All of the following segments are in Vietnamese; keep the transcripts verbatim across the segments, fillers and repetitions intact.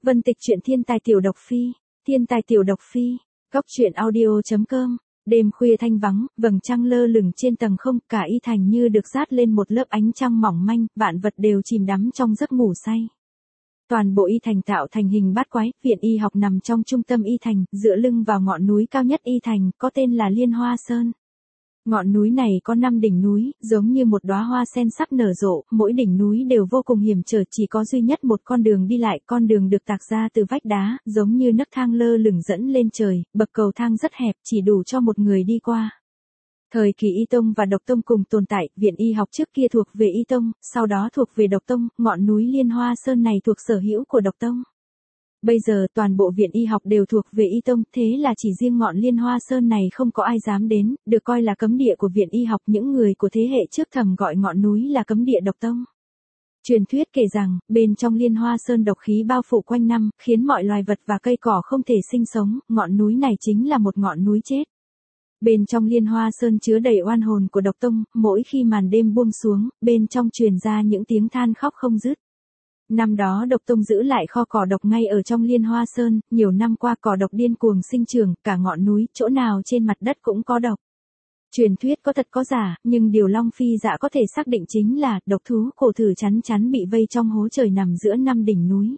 Vân Tịch truyện thiên tài tiểu độc phi, thiên tài tiểu độc phi, góc truyện audio.com. Đêm khuya thanh vắng, vầng trăng lơ lửng trên tầng không, cả Y Thành như được dát lên một lớp ánh trăng mỏng manh, vạn vật đều chìm đắm trong giấc ngủ say. Toàn bộ Y Thành tạo thành hình bát quái, viện y học nằm trong trung tâm Y Thành, dựa lưng vào ngọn núi cao nhất Y Thành, có tên là Liên Hoa Sơn. Ngọn núi này có năm đỉnh núi, giống như một đóa hoa sen sắp nở rộ, mỗi đỉnh núi đều vô cùng hiểm trở, chỉ có duy nhất một con đường đi lại, con đường được tạc ra từ vách đá, giống như nấc thang lơ lửng dẫn lên trời, bậc cầu thang rất hẹp, chỉ đủ cho một người đi qua. Thời kỳ Y Tông và Độc Tông cùng tồn tại, viện y học trước kia thuộc về Y Tông, sau đó thuộc về Độc Tông, ngọn núi Liên Hoa Sơn này thuộc sở hữu của Độc Tông. Bây giờ toàn bộ viện y học đều thuộc về Y Tông, thế là chỉ riêng ngọn Liên Hoa Sơn này không có ai dám đến, được coi là cấm địa của viện y học, những người của thế hệ trước thầm gọi ngọn núi là cấm địa Độc Tông. Truyền thuyết kể rằng, bên trong Liên Hoa Sơn độc khí bao phủ quanh năm, khiến mọi loài vật và cây cỏ không thể sinh sống, ngọn núi này chính là một ngọn núi chết. Bên trong Liên Hoa Sơn chứa đầy oan hồn của Độc Tông, mỗi khi màn đêm buông xuống, bên trong truyền ra những tiếng than khóc không dứt. Năm đó Độc Tông giữ lại kho cỏ độc ngay ở trong Liên Hoa Sơn, nhiều năm qua cỏ độc điên cuồng sinh trưởng, cả ngọn núi, chỗ nào trên mặt đất cũng có độc. Truyền thuyết có thật có giả, nhưng điều Long Phi Dạ có thể xác định chính là, độc thú cổ thử chắn chắn bị vây trong hố trời nằm giữa năm đỉnh núi.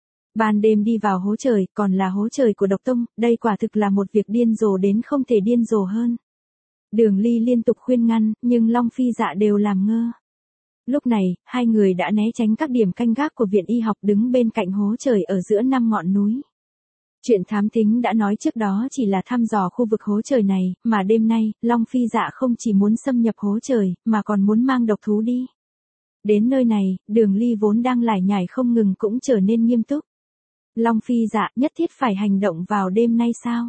Ban đêm đi vào hố trời, còn là hố trời của Độc Tông, đây quả thực là một việc điên rồ đến không thể điên rồ hơn. Đường Ly liên tục khuyên ngăn, nhưng Long Phi Dạ đều làm ngơ. Lúc này, hai người đã né tránh các điểm canh gác của viện y học đứng bên cạnh hố trời ở giữa năm ngọn núi. Chuyện thám thính đã nói trước đó chỉ là thăm dò khu vực hố trời này, mà đêm nay, Long Phi Dạ không chỉ muốn xâm nhập hố trời, mà còn muốn mang độc thú đi. Đến nơi này, Đường Ly vốn đang lải nhải không ngừng cũng trở nên nghiêm túc. Long Phi Dạ nhất thiết phải hành động vào đêm nay sao?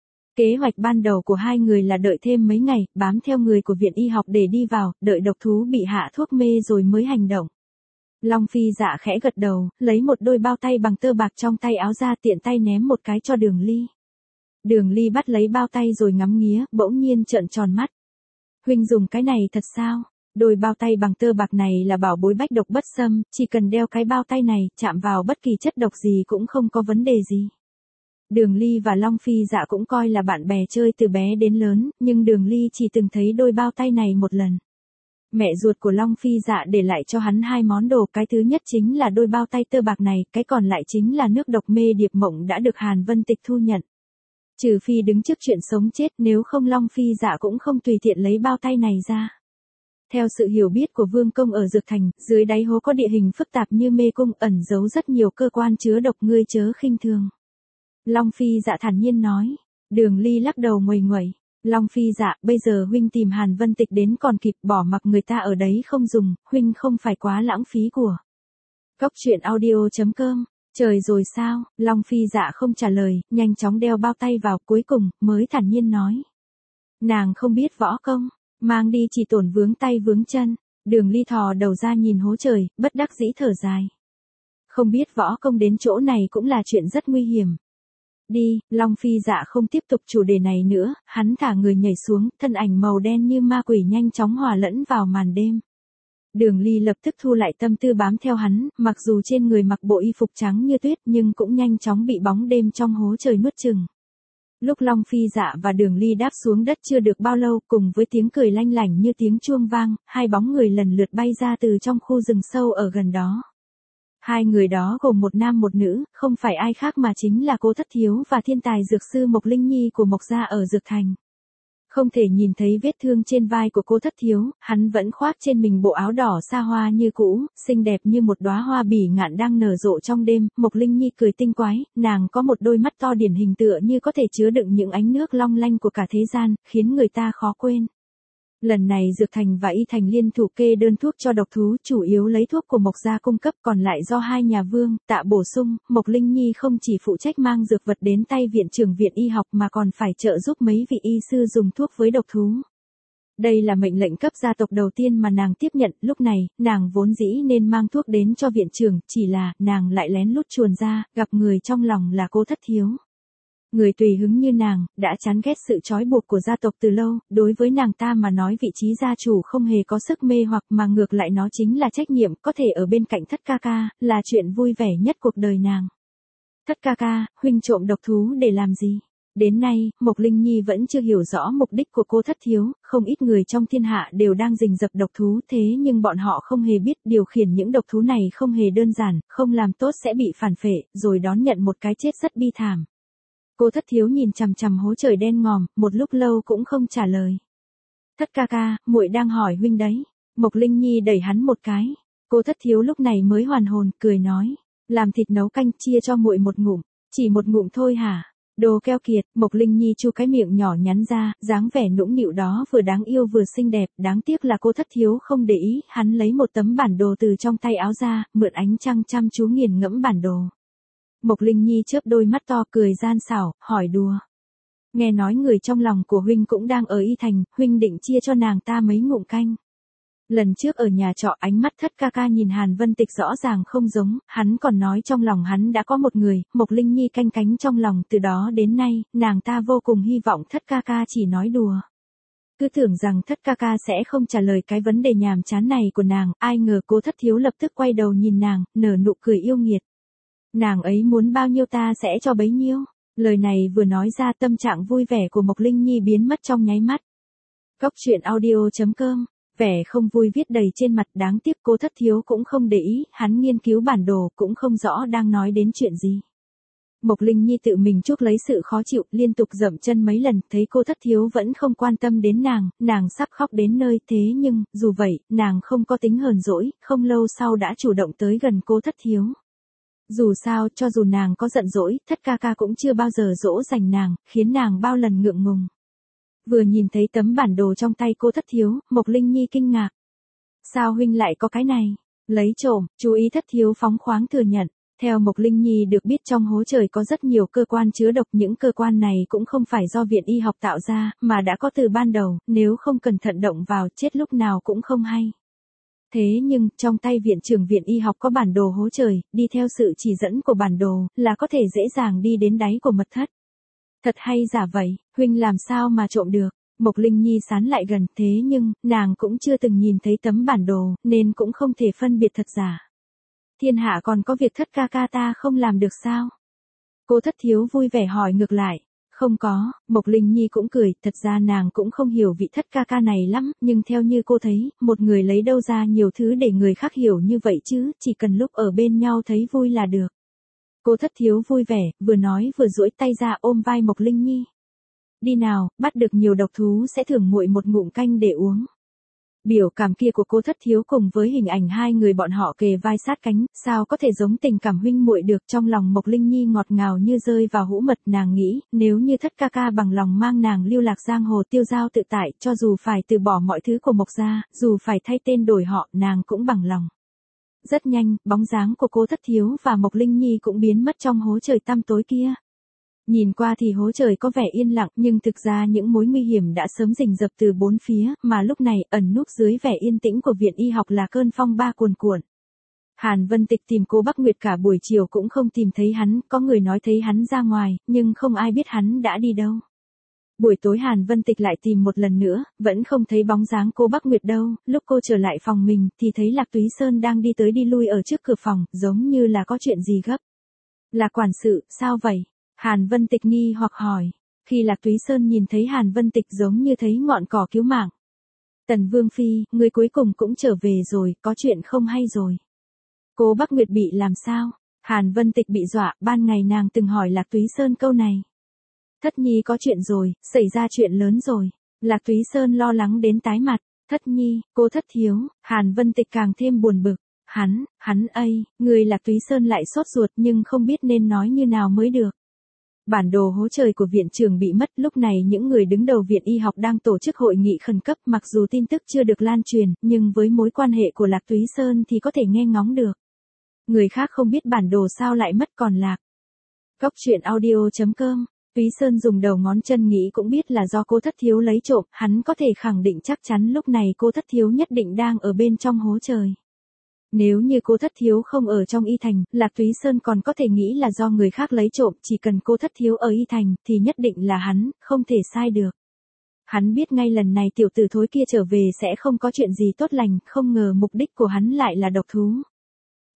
Kế hoạch ban đầu của hai người là đợi thêm mấy ngày, bám theo người của viện y học để đi vào, đợi độc thú bị hạ thuốc mê rồi mới hành động. Long Phi Dạ khẽ gật đầu, lấy một đôi bao tay bằng tơ bạc trong tay áo ra tiện tay ném một cái cho Đường Ly. Đường Ly bắt lấy bao tay rồi ngắm nghía, bỗng nhiên trợn tròn mắt. Huynh dùng cái này thật sao? Đôi bao tay bằng tơ bạc này là bảo bối bách độc bất xâm, chỉ cần đeo cái bao tay này, chạm vào bất kỳ chất độc gì cũng không có vấn đề gì. Đường Ly và Long Phi Dạ cũng coi là bạn bè chơi từ bé đến lớn, nhưng Đường Ly chỉ từng thấy đôi bao tay này một lần. Mẹ ruột của Long Phi Dạ để lại cho hắn hai món đồ, cái thứ nhất chính là đôi bao tay tơ bạc này, cái còn lại chính là nước độc mê điệp mộng đã được Hàn Vân Tịch thu nhận. Trừ phi đứng trước chuyện sống chết, nếu không Long Phi Dạ cũng không tùy tiện lấy bao tay này ra. Theo sự hiểu biết của Vương Công ở Dược Thành, dưới đáy hố có địa hình phức tạp như mê cung, ẩn giấu rất nhiều cơ quan chứa độc, ngươi chớ khinh thường. Long Phi Dạ thản nhiên nói. Đường Ly lắc đầu nguầy nguẩy. Long Phi Dạ, bây giờ huynh tìm Hàn Vân Tịch đến còn kịp, bỏ mặc người ta ở đấy không dùng, huynh không phải quá lãng phí của. Góc truyện audio.com. Trời rồi sao? Long Phi Dạ không trả lời, nhanh chóng đeo bao tay vào, cuối cùng mới thản nhiên nói. Nàng không biết võ công, mang đi chỉ tổn vướng tay vướng chân. Đường Ly thò đầu ra nhìn hố trời, bất đắc dĩ thở dài. Không biết võ công đến chỗ này cũng là chuyện rất nguy hiểm. Đi, Long Phi Dạ không tiếp tục chủ đề này nữa, hắn thả người nhảy xuống, thân ảnh màu đen như ma quỷ nhanh chóng hòa lẫn vào màn đêm. Đường Ly lập tức thu lại tâm tư bám theo hắn, mặc dù trên người mặc bộ y phục trắng như tuyết nhưng cũng nhanh chóng bị bóng đêm trong hố trời nuốt chửng. Lúc Long Phi Dạ và Đường Ly đáp xuống đất chưa được bao lâu, cùng với tiếng cười lanh lảnh như tiếng chuông vang, hai bóng người lần lượt bay ra từ trong khu rừng sâu ở gần đó. Hai người đó gồm một nam một nữ, không phải ai khác mà chính là Cố Thất Thiếu và thiên tài dược sư Mộc Linh Nhi của Mộc gia ở Dược Thành. Không thể nhìn thấy vết thương trên vai của Cố Thất Thiếu, hắn vẫn khoác trên mình bộ áo đỏ xa hoa như cũ, xinh đẹp như một đóa hoa bỉ ngạn đang nở rộ trong đêm. Mộc Linh Nhi cười tinh quái, nàng có một đôi mắt to điển hình tựa như có thể chứa đựng những ánh nước long lanh của cả thế gian, khiến người ta khó quên. Lần này Dược Thành và Y Thành liên thủ kê đơn thuốc cho độc thú, chủ yếu lấy thuốc của Mộc gia cung cấp, còn lại do hai nhà Vương, Tạ bổ sung. Mộc Linh Nhi không chỉ phụ trách mang dược vật đến tay viện trưởng viện y học mà còn phải trợ giúp mấy vị y sư dùng thuốc với độc thú. Đây là mệnh lệnh cấp gia tộc đầu tiên mà nàng tiếp nhận, lúc này, nàng vốn dĩ nên mang thuốc đến cho viện trưởng, chỉ là, nàng lại lén lút chuồn ra, gặp người trong lòng là Cố Thất Thiếu. Người tùy hứng như nàng, đã chán ghét sự trói buộc của gia tộc từ lâu, đối với nàng ta mà nói vị trí gia chủ không hề có sức mê hoặc mà ngược lại nó chính là trách nhiệm, có thể ở bên cạnh Thất ca ca, là chuyện vui vẻ nhất cuộc đời nàng. Thất ca ca, huynh trộm độc thú để làm gì? Đến nay, Mộc Linh Nhi vẫn chưa hiểu rõ mục đích của cô Thất Thiếu, không ít người trong thiên hạ đều đang rình rập độc thú thế nhưng bọn họ không hề biết điều khiển những độc thú này không hề đơn giản, không làm tốt sẽ bị phản phệ, rồi đón nhận một cái chết rất bi thảm. Cô Thất Thiếu nhìn chằm chằm hố trời đen ngòm, một lúc lâu cũng không trả lời. Thất ca ca, muội đang hỏi huynh đấy. Mộc Linh Nhi đẩy hắn một cái. Cô Thất Thiếu lúc này mới hoàn hồn, cười nói, làm thịt nấu canh chia cho muội một ngụm, chỉ một ngụm thôi hả? Đồ keo kiệt. Mộc Linh Nhi chu cái miệng nhỏ nhắn ra, dáng vẻ nũng nịu đó vừa đáng yêu vừa xinh đẹp, đáng tiếc là cô Thất Thiếu không để ý, hắn lấy một tấm bản đồ từ trong tay áo ra, mượn ánh trăng chăm chú nghiền ngẫm bản đồ. Mộc Linh Nhi chớp đôi mắt to cười gian xảo, hỏi đùa. Nghe nói người trong lòng của huynh cũng đang ở Y Thành, huynh định chia cho nàng ta mấy ngụm canh. Lần trước ở nhà trọ ánh mắt Thất ca ca nhìn Hàn Vân Tịch rõ ràng không giống, hắn còn nói trong lòng hắn đã có một người, Mộc Linh Nhi canh cánh trong lòng từ đó đến nay, nàng ta vô cùng hy vọng Thất ca ca chỉ nói đùa. Cứ tưởng rằng Thất ca ca sẽ không trả lời cái vấn đề nhàm chán này của nàng, ai ngờ cô Thất Thiếu lập tức quay đầu nhìn nàng, nở nụ cười yêu nghiệt. Nàng ấy muốn bao nhiêu ta sẽ cho bấy nhiêu. Lời này vừa nói ra tâm trạng vui vẻ của Mộc Linh Nhi biến mất trong nháy mắt. Cốc truyện audio chấm com, vẻ không vui viết đầy trên mặt, đáng tiếc cô Thất Thiếu cũng không để ý, hắn nghiên cứu bản đồ cũng không rõ đang nói đến chuyện gì. Mộc Linh Nhi tự mình chuốc lấy sự khó chịu, liên tục dậm chân mấy lần, thấy cô Thất Thiếu vẫn không quan tâm đến nàng, nàng sắp khóc đến nơi, thế nhưng, dù vậy, nàng không có tính hờn dỗi, không lâu sau đã chủ động tới gần cô Thất Thiếu. Dù sao, cho dù nàng có giận dỗi, Thất ca ca cũng chưa bao giờ dỗ dành nàng, khiến nàng bao lần ngượng ngùng. Vừa nhìn thấy tấm bản đồ trong tay cô Thất Thiếu, Mộc Linh Nhi kinh ngạc. Sao huynh lại có cái này? Lấy trộm, chú ý Thất Thiếu phóng khoáng thừa nhận. Theo Mộc Linh Nhi được biết trong hố trời có rất nhiều cơ quan chứa độc, những cơ quan này cũng không phải do viện y học tạo ra, mà đã có từ ban đầu, nếu không cẩn thận động vào chết lúc nào cũng không hay. Thế nhưng, trong tay viện trưởng viện y học có bản đồ hố trời, đi theo sự chỉ dẫn của bản đồ, là có thể dễ dàng đi đến đáy của mật thất. Thật hay giả vậy, huynh làm sao mà trộm được? Mộc Linh Nhi sán lại gần, thế nhưng, nàng cũng chưa từng nhìn thấy tấm bản đồ, nên cũng không thể phân biệt thật giả. Thiên hạ còn có việc Thất ca ca ta không làm được sao? Cô Thất Thiếu vui vẻ hỏi ngược lại. Không có, Mộc Linh Nhi cũng cười, thật ra nàng cũng không hiểu vị Thất ca ca này lắm, nhưng theo như cô thấy, một người lấy đâu ra nhiều thứ để người khác hiểu như vậy chứ, chỉ cần lúc ở bên nhau thấy vui là được. Cô Thất Thiếu vui vẻ, vừa nói vừa duỗi tay ra ôm vai Mộc Linh Nhi. Đi nào, bắt được nhiều độc thú sẽ thưởng muội một ngụm canh để uống. Biểu cảm kia của cô Thất Thiếu cùng với hình ảnh hai người bọn họ kề vai sát cánh, sao có thể giống tình cảm huynh muội được. Trong lòng Mộc Linh Nhi ngọt ngào như rơi vào hũ mật, nàng nghĩ, nếu như Thất ca ca bằng lòng mang nàng lưu lạc giang hồ tiêu dao tự tại, cho dù phải từ bỏ mọi thứ của Mộc gia, dù phải thay tên đổi họ, nàng cũng bằng lòng. Rất nhanh, bóng dáng của cô Thất Thiếu và Mộc Linh Nhi cũng biến mất trong hố trời tăm tối kia. Nhìn qua thì hố trời có vẻ yên lặng, nhưng thực ra những mối nguy hiểm đã sớm rình rập từ bốn phía, mà lúc này ẩn núp dưới vẻ yên tĩnh của viện y học là cơn phong ba cuồn cuộn. Hàn Vân Tịch tìm cô Bắc Nguyệt cả buổi chiều cũng không tìm thấy hắn, có người nói thấy hắn ra ngoài, nhưng không ai biết hắn đã đi đâu. Buổi tối Hàn Vân Tịch lại tìm một lần nữa, vẫn không thấy bóng dáng cô Bắc Nguyệt đâu, lúc cô trở lại phòng mình thì thấy Lạc Túy Sơn đang đi tới đi lui ở trước cửa phòng, giống như là có chuyện gì gấp. Là quản sự, sao vậy? Hàn Vân Tịch nghi hoặc hỏi. Khi Lạc Túy Sơn nhìn thấy Hàn Vân Tịch giống như thấy ngọn cỏ cứu mạng. Tần Vương Phi, người cuối cùng cũng trở về rồi, có chuyện không hay rồi. Cô Bắc Nguyệt bị làm sao? Hàn Vân Tịch bị dọa, ban ngày nàng từng hỏi Lạc Túy Sơn câu này. Thất Nhi có chuyện rồi, xảy ra chuyện lớn rồi. Lạc Túy Sơn lo lắng đến tái mặt. Thất Nhi, cô Thất Thiếu, Hàn Vân Tịch càng thêm buồn bực. Hắn, hắn ây, người Lạc Túy Sơn lại sốt ruột nhưng không biết nên nói như nào mới được. Bản đồ hố trời của viện trưởng bị mất, lúc này những người đứng đầu viện y học đang tổ chức hội nghị khẩn cấp, mặc dù tin tức chưa được lan truyền, nhưng với mối quan hệ của Lạc Túy Sơn thì có thể nghe ngóng được. Người khác không biết bản đồ sao lại mất còn Lạc. Cốc truyện audio chấm com, Túy Sơn dùng đầu ngón chân nghĩ cũng biết là do cô Thất Thiếu lấy trộm, hắn có thể khẳng định chắc chắn lúc này cô Thất Thiếu nhất định đang ở bên trong hố trời. Nếu như cô Thất Thiếu không ở trong Y Thành, Lạc Túy Sơn còn có thể nghĩ là do người khác lấy trộm, chỉ cần cô Thất Thiếu ở Y Thành, thì nhất định là hắn, không thể sai được. Hắn biết ngay lần này tiểu tử thối kia trở về sẽ không có chuyện gì tốt lành, không ngờ mục đích của hắn lại là độc thú.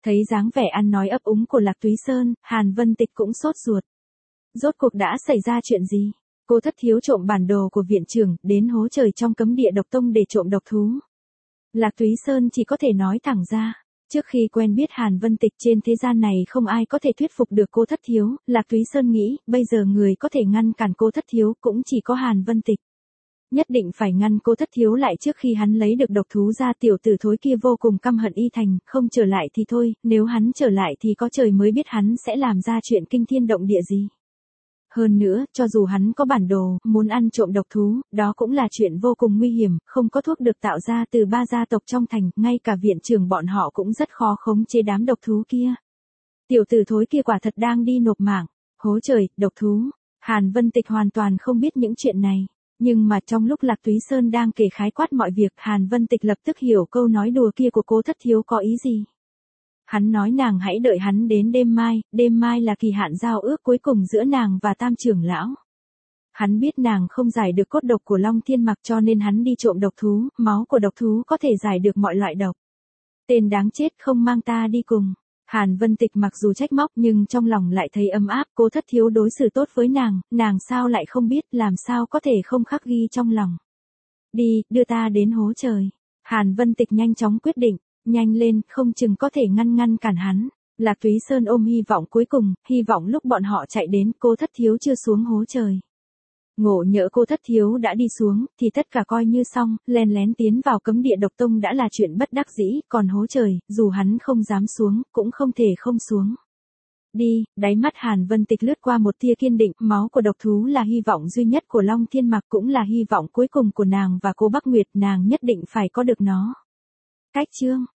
Thấy dáng vẻ ăn nói ấp úng của Lạc Túy Sơn, Hàn Vân Tịch cũng sốt ruột. Rốt cuộc đã xảy ra chuyện gì? Cô thất thiếu trộm bản đồ của viện trưởng, đến hố trời trong cấm địa độc tông để trộm độc thú. Lạc Túy Sơn chỉ có thể nói thẳng ra. Trước khi quen biết Hàn Vân Tịch trên thế gian này không ai có thể thuyết phục được cô thất thiếu, Lạc Túy Sơn nghĩ, bây giờ người có thể ngăn cản cô thất thiếu cũng chỉ có Hàn Vân Tịch. Nhất định phải ngăn cô thất thiếu lại trước khi hắn lấy được độc thú ra. Tiểu tử thối kia vô cùng căm hận Y Thành, không trở lại thì thôi, nếu hắn trở lại thì có trời mới biết hắn sẽ làm ra chuyện kinh thiên động địa gì. Hơn nữa, cho dù hắn có bản đồ, muốn ăn trộm độc thú, đó cũng là chuyện vô cùng nguy hiểm, không có thuốc được tạo ra từ ba gia tộc trong thành, ngay cả viện trưởng bọn họ cũng rất khó khống chế đám độc thú kia. Tiểu tử thối kia quả thật đang đi nộp mạng. Hố trời, độc thú. Hàn Vân Tịch hoàn toàn không biết những chuyện này. Nhưng mà trong lúc Lạc Túy Sơn đang kể khái quát mọi việc, Hàn Vân Tịch lập tức hiểu câu nói đùa kia của cố thất thiếu có ý gì. Hắn nói nàng hãy đợi hắn đến đêm mai, đêm mai là kỳ hạn giao ước cuối cùng giữa nàng và Tam trưởng lão. Hắn biết nàng không giải được cốt độc của Long Thiên Mặc cho nên hắn đi trộm độc thú, máu của độc thú có thể giải được mọi loại độc. Tên đáng chết không mang ta đi cùng. Hàn Vân Tịch mặc dù trách móc nhưng trong lòng lại thấy ấm áp, cô thất thiếu đối xử tốt với nàng, nàng sao lại không biết, làm sao có thể không khắc ghi trong lòng. Đi, đưa ta đến hố trời. Hàn Vân Tịch nhanh chóng quyết định, nhanh lên, không chừng có thể ngăn ngăn cản hắn. Lạc Túy Sơn ôm hy vọng cuối cùng, hy vọng lúc bọn họ chạy đến, cô thất thiếu chưa xuống hố trời. Ngộ nhỡ cô thất thiếu đã đi xuống, thì tất cả coi như xong, len lén tiến vào cấm địa độc tông đã là chuyện bất đắc dĩ, còn hố trời, dù hắn không dám xuống, cũng không thể không xuống. Đi, đáy mắt Hàn Vân Tịch lướt qua một tia kiên định, máu của độc thú là hy vọng duy nhất của Long Thiên Mặc cũng là hy vọng cuối cùng của nàng và cô Bắc Nguyệt, nàng nhất định phải có được nó. Cách chương